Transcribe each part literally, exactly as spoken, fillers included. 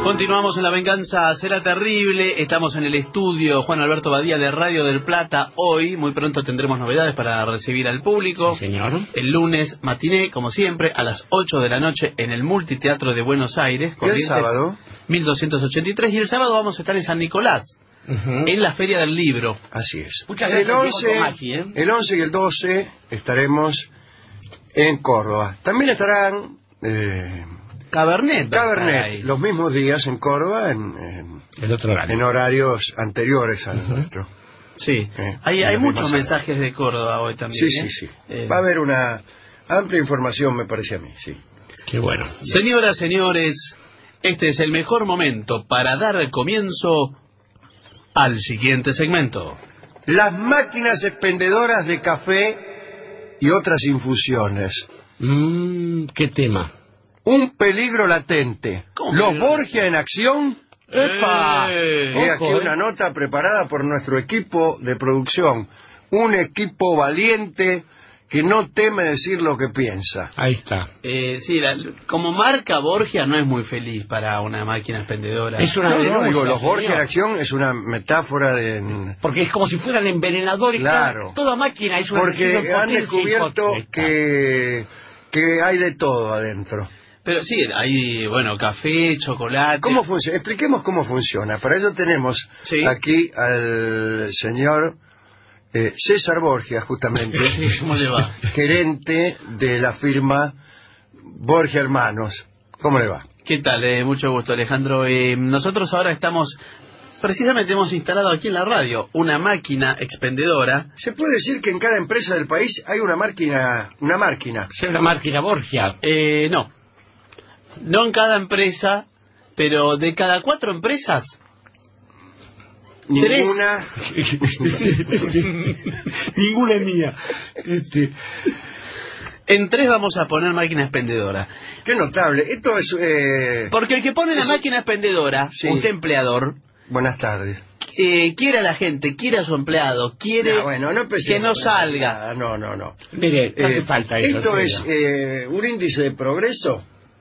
Continuamos en La Venganza Será Terrible. Estamos en el estudio Juan Alberto Badía de Radio del Plata. Hoy, muy pronto tendremos novedades para recibir al público. Sí, señor. El lunes, matiné, como siempre, a las ocho de la noche en el Multiteatro de Buenos Aires. ¿Y el sábado? mil doscientos ochenta y tres. Y el sábado vamos a estar en San Nicolás, uh-huh, en la Feria del Libro. Así es. Muchas gracias. El once, Tomasi, ¿eh? el once y el doce estaremos en Córdoba. También estarán... Eh, Cabernet. Cabernet, los mismos días en Córdoba, en, en, el otro horario. en horarios anteriores al uh-huh. nuestro. Sí, eh, hay, hay muchos mensajes de Córdoba hoy también. Sí, ¿eh? sí, sí. Eh... Va a haber una amplia información, me parece a mí, sí. Qué bueno. Señoras, señores, este es el mejor momento para dar el comienzo al siguiente segmento. Las máquinas expendedoras de café y otras infusiones. Mm, ¿Qué tema? Un peligro latente. Los que... Borgia en acción. ¡Epa! Eh, He aquí Ojo, una eh. nota preparada por nuestro equipo de producción. Un equipo valiente que no teme decir lo que piensa. Ahí está. Eh, sí, la, como marca Borgia no es muy feliz para una máquina expendedora. Es una No, no, denuncia, digo, los señor. Borgia en acción es una metáfora de... Porque es como si fueran envenenadores. Claro. Toda máquina es una Porque han descubierto que, que hay de todo adentro. Pero sí, hay, bueno, café, chocolate... ¿Cómo funciona? Expliquemos cómo funciona. Para ello tenemos sí. aquí al señor eh, César Borgia, justamente, sí, ¿cómo le va? Gerente de la firma Borgia Hermanos. ¿Cómo le va? ¿Qué tal? Eh, mucho gusto, Alejandro. Eh, nosotros ahora estamos... Precisamente hemos instalado aquí en la radio una máquina expendedora. ¿Se puede decir que en cada empresa del país hay una máquina? Una máquina. Es una máquina Borgia. Eh, no. No en cada empresa, pero de cada cuatro empresas... Ninguna. Ninguna es mía. Este... En tres vamos a poner máquina expendedora. Qué notable. Esto es... Eh... Porque el que pone la es... máquina expendedora, sí. usted empleador... Buenas tardes. Eh, quiere a la gente, quiere a su empleado, quiere no, bueno, no que no salga. No, no, no. Mire, no eh, hace falta eso. ¿Esto sí, es eh, un índice de progreso?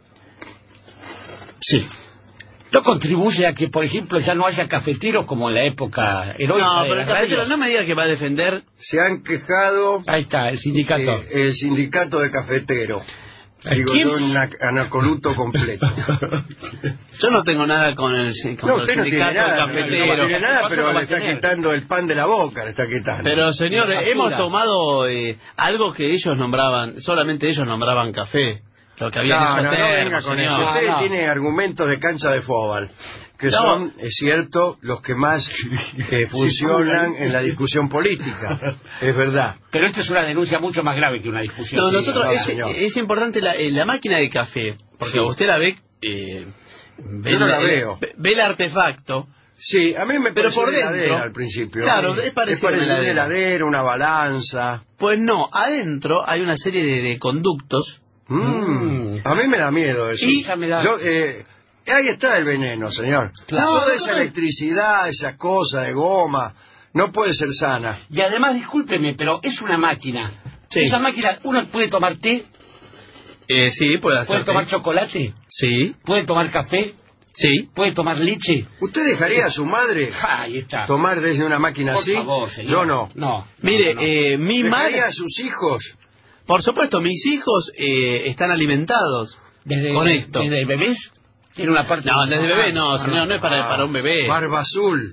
Sí. ¿No contribuye a que, por ejemplo, ya no haya cafeteros como en la época heroica No, de pero la el cafetero radio? no me diga que va a defender... Se han quejado... Ahí está, el sindicato. Eh, el sindicato de cafeteros. Digo, ¿Quién? yo un anacoluto completo. Yo no tengo nada con el, con No, el usted no tiene sindicato nada, cafetero. no tiene nada, pero no va le a está tener. quitando el pan de la boca, le está quitando. Pero señor, La factura. hemos tomado eh, algo que ellos nombraban, solamente ellos nombraban café. Lo que había en no, esos no, no termos, venga con señor. eso. Usted No, no. tiene argumentos de cancha de fútbol, que No. son, es cierto, los que más eh, funcionan en la discusión política. Es verdad. Pero esto es una denuncia mucho más grave que una discusión. No, Sí, nosotros no, es, señor. es importante la, eh, la máquina de café, porque Sí. usted la ve, eh, ve, Yo no la el- veo. ve- ve el artefacto. Sí, a mí me Pero pareció por una dentro, heladera al principio. claro, es parecido a una una heladera. heladera, una balanza. Pues no, adentro hay una serie de, de conductos. Mm. A mí me da miedo eso. Y- Ya me da- Yo, eh, ahí está el veneno, señor. Claro. Toda No, esa no, electricidad, esa cosa de goma, no puede ser sana. Y además, discúlpeme, pero es una máquina. Sí. Esa máquina, uno puede tomar té, Eh, sí, puede hacer. puede tomar chocolate, Sí, puede tomar café, sí. puede tomar leche. ¿Usted dejaría a su madre Ja, ahí está. tomar desde una máquina Por así? favor, señor. Yo no. No. Mire, no, no. eh, mi madre... ¿Dejaría a sus hijos? Por supuesto, mis hijos eh, están alimentados Desde, con esto. ¿Desde bebés? Tiene una parte... No, desde bebé no, Ah, señor, no es para, para un bebé. Barba azul.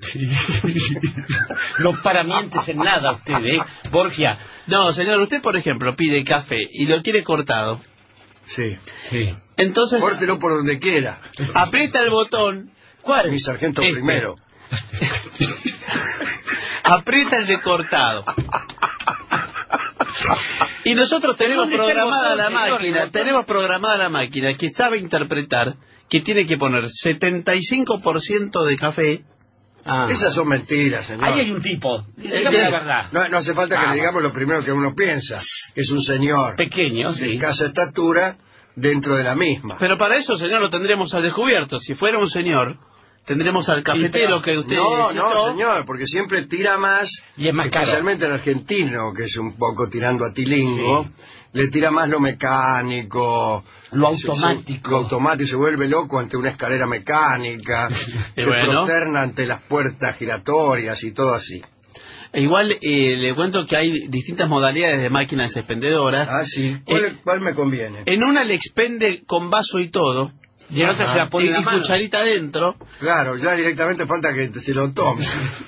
No paramientes en nada usted, ¿eh? Borgia. No, señor, usted, por ejemplo, pide café y lo quiere cortado. Sí. Sí. Entonces, Córtelo por donde quiera. aprieta el botón, ¿Cuál? Mi sargento Este. primero. aprieta el de cortado. Y nosotros tenemos ¿Dónde está el programada botón, la señor? El máquina, botón. tenemos programada la máquina que sabe interpretar que tiene que poner setenta y cinco por ciento de café. Ah. Esas son mentiras, señor. Ahí hay un tipo. Dígame la verdad. No, no hace falta que Ah. le digamos lo primero que uno piensa. Que es un señor Pequeño, de sí. escasa estatura dentro de la misma. Pero para eso, señor, lo tendríamos al descubierto. Si fuera un señor, tendremos al cafetero que usted No, citó. no, señor, porque siempre tira más, Y es más caro. especialmente el argentino, que es un poco tirando a tilingo, Sí. le tira más lo mecánico, Lo se- se- automático. lo automático, se vuelve loco ante una escalera mecánica, Y se bueno. prosterna ante las puertas giratorias y todo así. E igual eh, le cuento que hay distintas modalidades de máquinas expendedoras. Ah, sí. ¿Cuál, Eh, cuál me conviene? En una le expende con vaso y todo, Y en otra Ajá. se la pone y, en la y mano. cucharita adentro, Claro, ya directamente falta que se lo tome.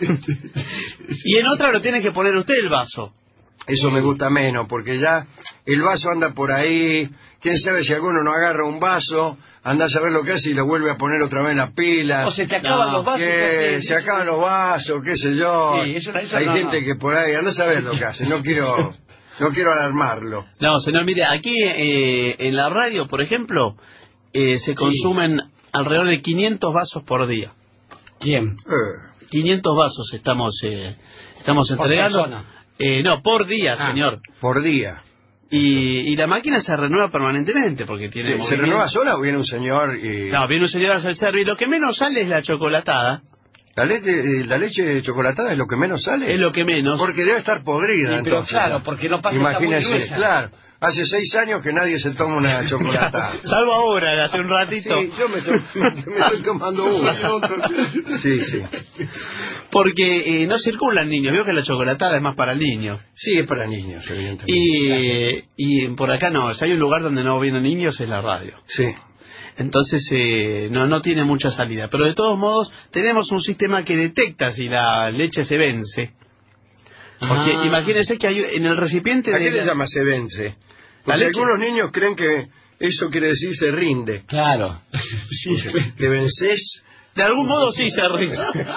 y en otra lo tiene que poner usted el vaso. Eso me gusta menos, porque ya el vaso anda por ahí. Quién sabe si alguno no agarra un vaso, anda a saber lo que hace y lo vuelve a poner otra vez en las pilas. O se te acaban No, los vasos. que que se acaban los vasos, qué sé yo. Sí, eso- eso Hay no, gente no. que por ahí anda a saber lo que hace. No quiero, no quiero alarmarlo. No, señor, mire, aquí eh, en la radio, por ejemplo, eh, se consumen alrededor de quinientos vasos por día. ¿Quién? Eh, quinientos vasos estamos eh, estamos Por entregando. persona. Eh, no, por día, Ah. señor. por día. Y, y la máquina se renueva permanentemente porque tiene ¿Se, ¿Se movimiento. renueva sola o viene un señor y... No, viene un señor a hacer servir. Lo que menos sale es la chocolatada. La, leche, la leche chocolatada es lo que menos sale? Es lo que menos. Porque debe estar podrida, Sí, pero entonces. claro, porque no pasa, está muy Imagínese, gruesa. claro. Hace seis años que nadie se toma una chocolatada. Salvo ahora, hace un ratito. Sí, yo me, to- me estoy tomando una. Sí, sí. Porque eh, no circulan niños. Veo que la chocolatada es más para el niño. Sí, es para niños, evidentemente. Y, y por acá no. Si hay un lugar donde no vienen niños es la radio. Sí. Entonces eh, no, no tiene mucha salida. Pero de todos modos tenemos un sistema que detecta si la leche se vence. Porque Ah. imagínense que hay en el recipiente ¿A de qué le la- llama se vence? Porque leche. algunos niños creen que eso quiere decir se rinde. Claro. Sí. Que vences. de algún modo sí se rinde.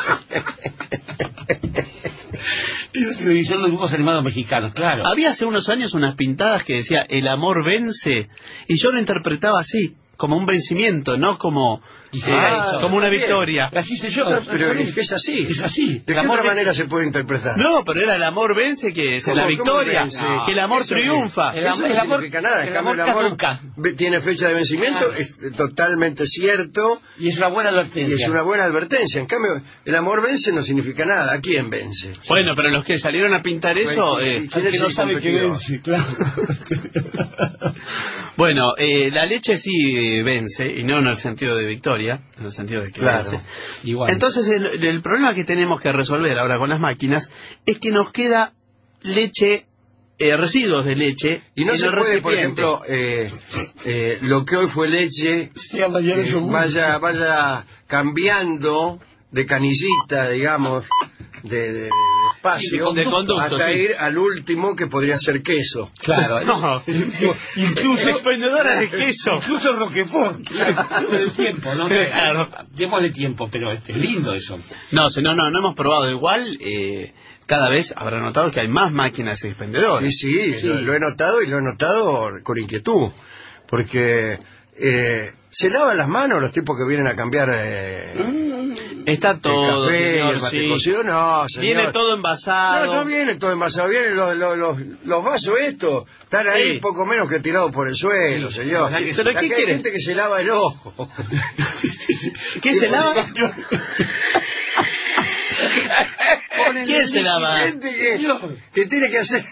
Son los dibujos animados mexicanos, claro. Había hace unos años unas pintadas que decía el amor vence y yo lo interpretaba así, como un vencimiento, no como Y eh, se hizo. como una Está bien. victoria. Así hice yo. Pero es que es así. Es así. ¿De El qué amor otra es- manera se puede interpretar? No, pero era el amor vence que es ¿Cómo- la cómo victoria, vence? que el amor Eso triunfa. El Eso am- no el amor- significa nada. En el cambio, amor el amor caduca. ve- tiene fecha de vencimiento, Ah. es totalmente cierto Y es una buena y advertencia. es una buena advertencia. En cambio, el amor vence no significa nada. ¿A quién vence? Bueno, pero los que salieron a pintar eso, ¿Y- y eh, quién es que no el sabe que competidor? vence, claro. bueno, eh, la leche sí vence, y no en el sentido de victoria, en el sentido de que Claro. vence. Igual. Entonces, el, el problema que tenemos que resolver ahora con las máquinas es que nos queda leche, eh, residuos de leche. Y no en se el puede, por recipiente. ejemplo, eh, eh, lo que hoy fue leche, Sí, a mañana eh, yogur. vaya, vaya cambiando de canillita, digamos, de, de- de espacio, de conducto, hasta sí. ir al último que podría ser queso. Claro. No, incluso expendedora de queso. Incluso Roquefort. Claro, del tiempo, ¿no? Claro. Démosle tiempo, pero este, es lindo eso. No, se- no, no, no hemos probado igual. Eh, cada vez habrá notado que hay más máquinas expendedoras. Sí, sí, Sí. Lo, lo he notado y lo he notado con inquietud, porque eh, se lavan las manos los tipos que vienen a cambiar eh, Está el todo, café, señor, el mate sí. cocido, no, señor. Viene todo envasado. No, no viene todo envasado, vienen los, los, los, los vasos estos, están ahí Sí. poco menos que tirados por el suelo, Sí, señor. ¿verdad que sí? ¿Pero Acá qué hay quiere? gente que se lava el ojo. ¿Qué se lava? ¿Quién se lava? Gente que, que tiene que hacer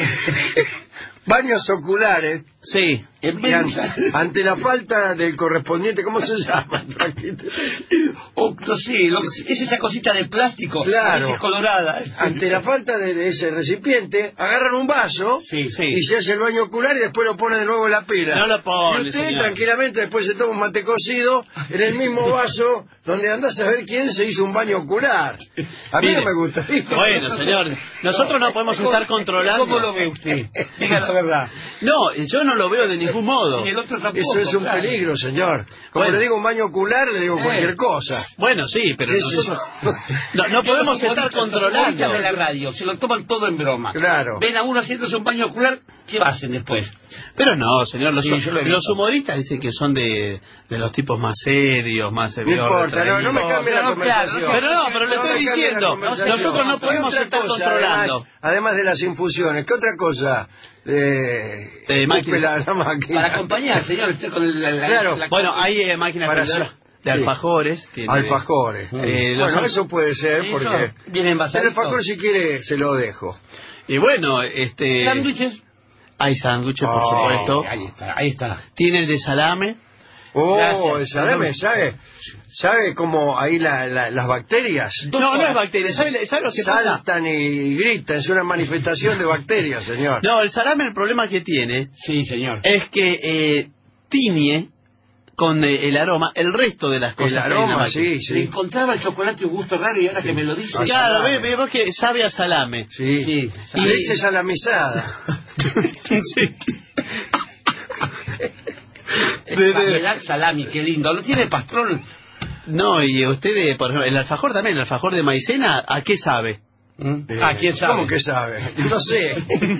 baños oculares Sí. y an- ante la falta del correspondiente, ¿cómo se llama? O, no sé, lo- es esa cosita de plástico. Claro. A veces colorada. Ante la falta de, de ese recipiente, agarran un vaso Sí, Sí. y se hace el baño ocular y después lo ponen de nuevo en la pila. No lo pone, Y usted señor. tranquilamente después se toma un mate cocido en el mismo vaso donde anda a saber quién se hizo un baño ocular. A mí Mire, no me gusta. Bueno, señor, nosotros no podemos estar controlando. ¿Cómo lo ve usted? Diga la verdad. No, yo no lo veo de ningún modo. Y el otro tampoco. Eso es un claro. peligro, señor. Como Bueno. le digo un baño ocular, le digo Eh. cualquier cosa. Bueno, sí, pero ¿Qué es nosotros eso? no, no podemos Los estar humoristas- los controlando. humoristas de la radio se lo toman todo en broma. Claro. Ven a uno haciéndose un baño ocular, ¿qué hacen después? Pero no, señor, los, Sí, yo lo he visto. los humoristas dicen que son de, de los tipos más serios, más No severos. importa, no, no me No, cambie la no, claro, conversación. Pero no, pero le No estoy me cambie la diciendo, conversación. nosotros no ¿Qué podemos otra estar cosa, controlando. Además, además de las infusiones, ¿qué otra cosa? Eh, Eh, máquina. ocupe la, la máquina. Para acompañar, señor, usted con la, la- Claro. la- Bueno, hay eh, máquinas Para expendedoras, de alfajores. Tiene, alfajores. Eh, bueno, al... eso puede ser Eso porque... viene El alfajor, si quiere, se lo dejo. Y bueno, este... ¿Sándwiches? Hay sándwiches, por Oh, supuesto. Ahí está, ahí está. Tiene el de salame. Oh, Gracias. el salame, ¿sabe? ¿Sabe cómo ahí la, la, las bacterias No, no es bacteria. ¿Sabe, ¿sabe lo que pasa? saltan y gritan? Es una manifestación de bacterias, señor. No, el salame, el problema que tiene Sí, señor. es que eh, tiñe con eh, el aroma el resto de las cosas. El que hay en la aroma, máquina. sí, Le sí. encontraba el chocolate un gusto raro y ahora que me lo dice... Ah, Claro, salame. ve, ve vos que sabe a salame. Sí. Sí, Y leche salamizada. Sí. Variedad salami, qué lindo. ¿Lo tiene el patrón? No, y usted, eh, por ejemplo, el alfajor también, el alfajor de maicena, ¿a qué sabe? ¿Mm? Eh, Ah, ¿quién sabe? ¿Cómo que sabe? No sé.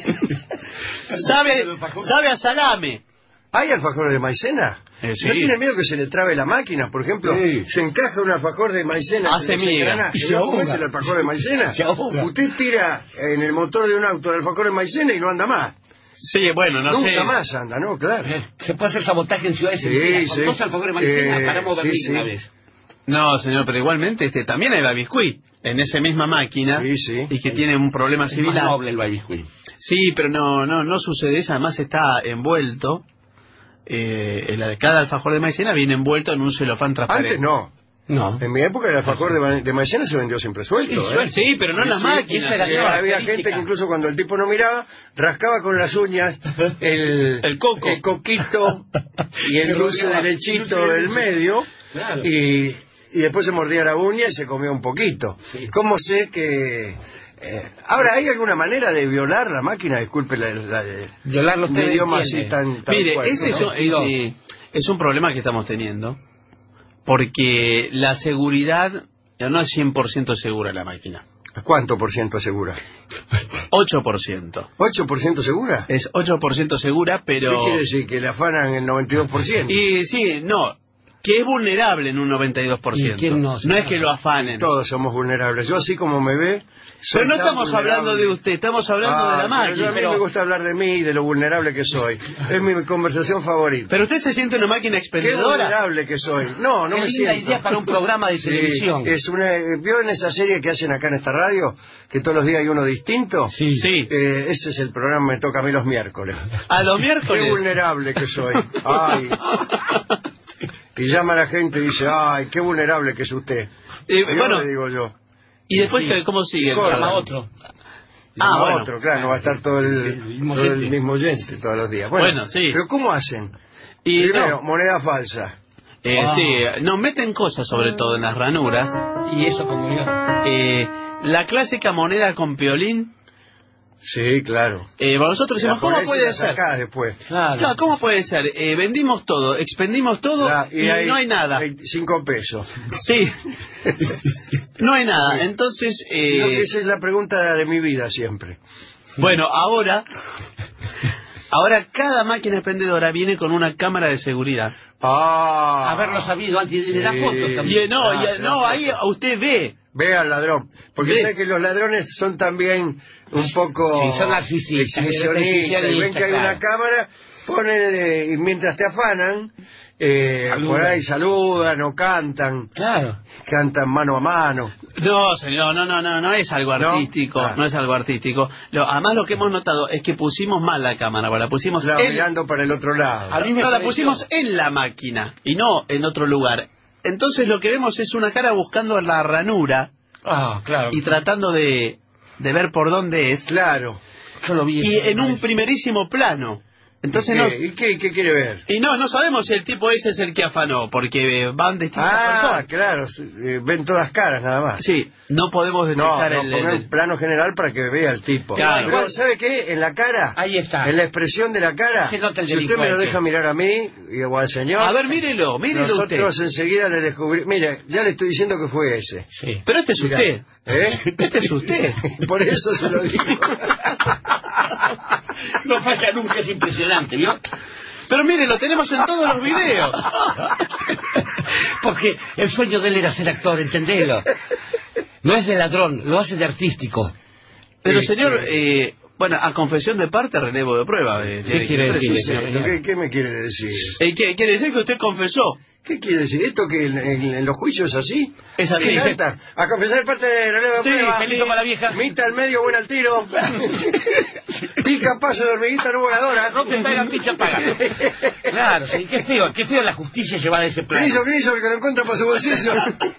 Sabe, sabe a salame. ¿Hay alfajores de maicena? Eh, sí. ¿No tiene miedo que se le trabe la máquina? Por ejemplo, Sí. se encaja un alfajor de maicena. Hace se le miga. engrana, Y ¿y se no cómo ahoga. es el alfajor de maicena? Se ahoga. Usted tira en el motor de un auto el alfajor de maicena y no anda más. Sí, bueno, no Nunca sé. más anda, ¿no? Claro. Eh, Se puede hacer sabotaje en ciudades Sí, enteras. sí. Con dos alfajores de maicena Eh, paramos sí, Berlín sí. una vez. No, señor, pero igualmente este también hay babiscuit en esa misma máquina Sí, sí. y que tiene un problema Es más similar. noble el babiscuit. Sí, pero no, no, no sucede eso. Además está envuelto. Eh, el- cada alfajor de maicena viene envuelto en un celofán transparente. Antes no. No. En mi época el alfajor de, ma- de maicena se vendió siempre suelto. Sí, ¿eh? suelto. Sí, pero no en las Sí, máquinas. esa era Sí, la señor. había característica. gente que incluso cuando el tipo no miraba, rascaba con las uñas el, El coco. el coquito y el Que dulce rodeaba. de lechito Dulce de del leche. medio Claro. y, y después se mordía la uña y se comía un poquito. Sí. ¿Cómo sé que...? eh, ahora, ¿hay alguna manera de violar la máquina? Disculpe la, la, Violarlo usted el no idioma así entiende. tan, tan Mire, fuerte, ese ¿no? es, un- ese es un problema que estamos teniendo, porque la seguridad no es cien por ciento segura la máquina. ¿Cuánto por ciento segura? ocho por ciento. ¿ocho por ciento segura? Es ocho por ciento segura, pero... ¿Qué quiere decir? ¿Que le afanan el noventa y dos por ciento? Y sí, no, que es vulnerable en un noventa y dos por ciento. ¿Y quién no? No es que lo afanen. Todos somos vulnerables. Yo así como me ve... soy Pero no tan estamos hablando de vulnerable. usted, estamos hablando Ah, de la pero máquina. yo- a mí Pero, me gusta hablar de mí y de lo vulnerable que soy. Es mi conversación favorita. pero usted se siente una máquina Qué expendedora. vulnerable que soy. No, no Qué me linda siento. idea para un programa de Sí, televisión. es una, ¿vio en esa serie que hacen acá en esta radio? Que todos los días hay uno distinto. Sí. Sí, Eh, ese es el programa, me toca a mí los miércoles. a los Qué miércoles. vulnerable que soy. Ay. Y llama a la gente y dice, ay, qué vulnerable que es usted. Eh, Yo bueno, le digo yo. y después, Sí. ¿cómo sigue? el Corta. Llama a programa? otro. Llama Ah, a bueno. otro, claro, no va a estar todo el, El mismo todo el oyente. mismo oyente todos los días. Bueno, Bueno, sí. Pero ¿cómo hacen? Y Primero, no, moneda falsa. eh, Ah. sí, nos meten cosas sobre todo en las ranuras. Y eso como yo. Eh, la clásica moneda con piolín. Sí, claro. Eh, para nosotros decimos, La ¿cómo ponés y puede la ser? sacás después. Claro. Claro, ¿cómo puede ser? Eh, vendimos todo, expendimos todo La- y, no hay nada. hay cinco pesos. Sí, no hay nada. Entonces, eh, Creo que esa es la pregunta de mi vida siempre. bueno, ahora, ahora cada máquina expendedora viene con una cámara de seguridad. Ah, Haberlo sabido antes de las Sí. fotos Y también. eh, no, Ah, y, eh, no, claro. ahí usted ve. ve al ladrón. Porque Ve. sabe que los ladrones son también un poco Sí, son narcisistas, exhibicionistas. Y ven exhibicionistas, que hay una claro. cámara, ponen, eh, y mientras te afanan, eh, Saludan. por ahí saludan o cantan, Claro. cantan mano a mano. No, señor, no, no, no, no es algo ¿No? artístico, Ah. no es algo artístico. Lo, además lo que hemos notado es que pusimos mal la cámara, la pusimos Claro, en, mirando para el otro lado. A mí me no, la pareció- pusimos en la máquina y no en otro lugar. Entonces lo que vemos es una cara buscando la ranura Ah, claro. y tratando de, de ver por dónde es, Claro. Yo lo vi. y eso, en un eso. primerísimo plano. Entonces ¿Y no, qué, ¿Y qué, qué quiere ver? y no, no sabemos si el tipo ese es el que afanó, porque van distintas Ah, personas. claro, eh, ven todas caras nada más. Sí, no podemos No, detectar no, el, ponga el- un plano general para que vea el tipo. Claro. Pero, ¿sabe qué? En la cara, Ahí está. en la expresión de la cara, Se nota el si usted me lo delincuente. deja mirar a mí y o al señor, A ver, mírelo, mírelo usted. nosotros enseguida le descubrimos. Mire, ya le estoy diciendo que fue ese. Sí. Pero este es Mirá. usted. ¿Eh? Este es usted. Por eso se lo digo. No falla nunca, es impresionante, ¿vio? Pero mire, lo tenemos en todos los videos. Porque el sueño de él era ser actor, entendelo. No es de ladrón, lo hace de artístico. Pero Este- señor, eh, Bueno, a confesión de parte, relevo de prueba. Eh, ¿Qué quiere decir? Sí, ¿Qué, ¿Qué me quiere decir? Eh, ¿qué, ¿Quiere decir que usted confesó? ¿Qué quiere decir? ¿Esto que en, en- en los juicios es así? Es así. ¿Qué canta? A confesar de parte de relevo de Sí, prueba. pelito para la vieja. Mita al medio, buena al tiro. Pica paso de hormiguita no voladora. Rompe está la picha paga. Claro, sí, qué feo, qué feo la justicia llevada a ese plano. Griso, griso, el que lo encuentra para su bolsillo.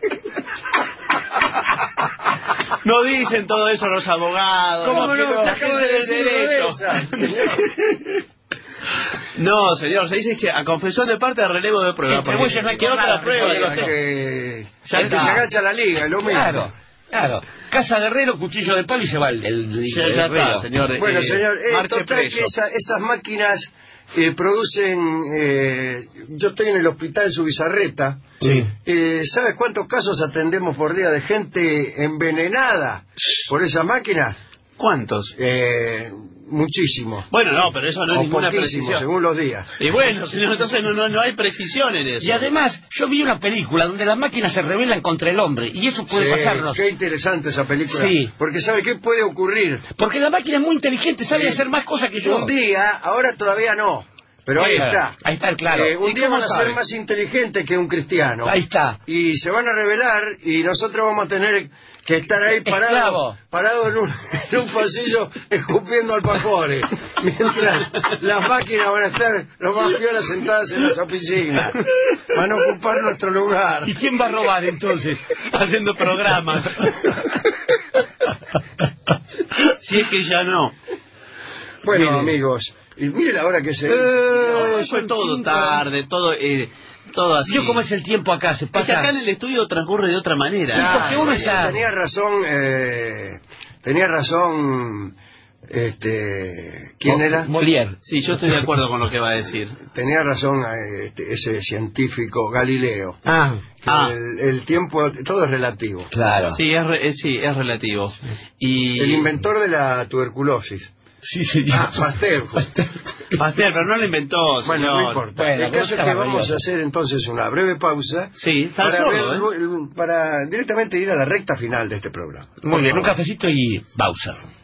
No dicen todo eso los abogados. ¿Cómo los no? que- Te la acabo gente de del decir una de derecho. esas. No, señor, se dice que a confesión de parte, relevo de prueba. Entre porque- bueyes no hay ¿Qué otra nada, prueba? recuerda digo, Que, Ya el que está. se agacha a la liga, es lo mismo. Claro, claro. Casa de herrero, cuchillo de palo y se va el, el, Ya, el ya herrero. está, señor. Bueno, eh, señor, eh, marche total preso. que esa- esas máquinas eh, producen... eh, yo estoy en el hospital Subizarreta. Sí. Eh, ¿Sabes cuántos casos atendemos por día de gente envenenada por esas máquinas? ¿Cuántos? Eh, muchísimo. Bueno, no, pero eso no es O ninguna poquísimo, precisión. según los días. Y bueno, señor, entonces no, no, no hay precisión en eso. Y además, yo vi una película donde las máquinas se rebelan contra el hombre, y eso puede Sí, pasarnos. qué interesante esa película. Sí. Porque ¿sabe qué puede ocurrir? Porque la máquina es muy inteligente, sabe Sí. hacer más cosas que yo. Un día, ahora todavía no, pero ahí Claro, está. ahí está, claro. Eh, un ¿Y día cómo van a sabe? ser más inteligentes que un cristiano. Ahí está. Y se van a rebelar y nosotros vamos a tener que estar ahí parados Esclavo. parado en, un, en un pasillo escupiendo alfajores. Mientras las máquinas van a estar los más piolas sentadas en las oficinas. Van a ocupar nuestro lugar. ¿Y quién va a robar entonces? Haciendo programas. Si es que ya no. Bueno, Mire. amigos, y mire la hora que se... No, fue todo tarde, todo, eh, todo así. Yo, ¿cómo es el tiempo acá? Se Es que acá pasa. en el estudio transcurre de otra manera. Ah, porque uno es a- Tenía razón, eh, tenía razón, este, ¿quién era? Molière. Sí, yo estoy de acuerdo con lo que va a decir. Tenía razón eh, este, ese científico Galileo. Ah, que Ah. El, el tiempo, todo es relativo. claro. Sí, es, re- eh, sí, es relativo. Y El inventor de la tuberculosis. Sí, señor. Ah, Pasteur. Pasteur, pero no lo inventó, Bueno, señor. no importa. Bueno, el caso es que estaba vamos nervioso. a hacer entonces una breve pausa Sí, está para, sordo, ver- ¿eh? para directamente ir a la recta final de este programa. Muy bien, un cafecito y pausa.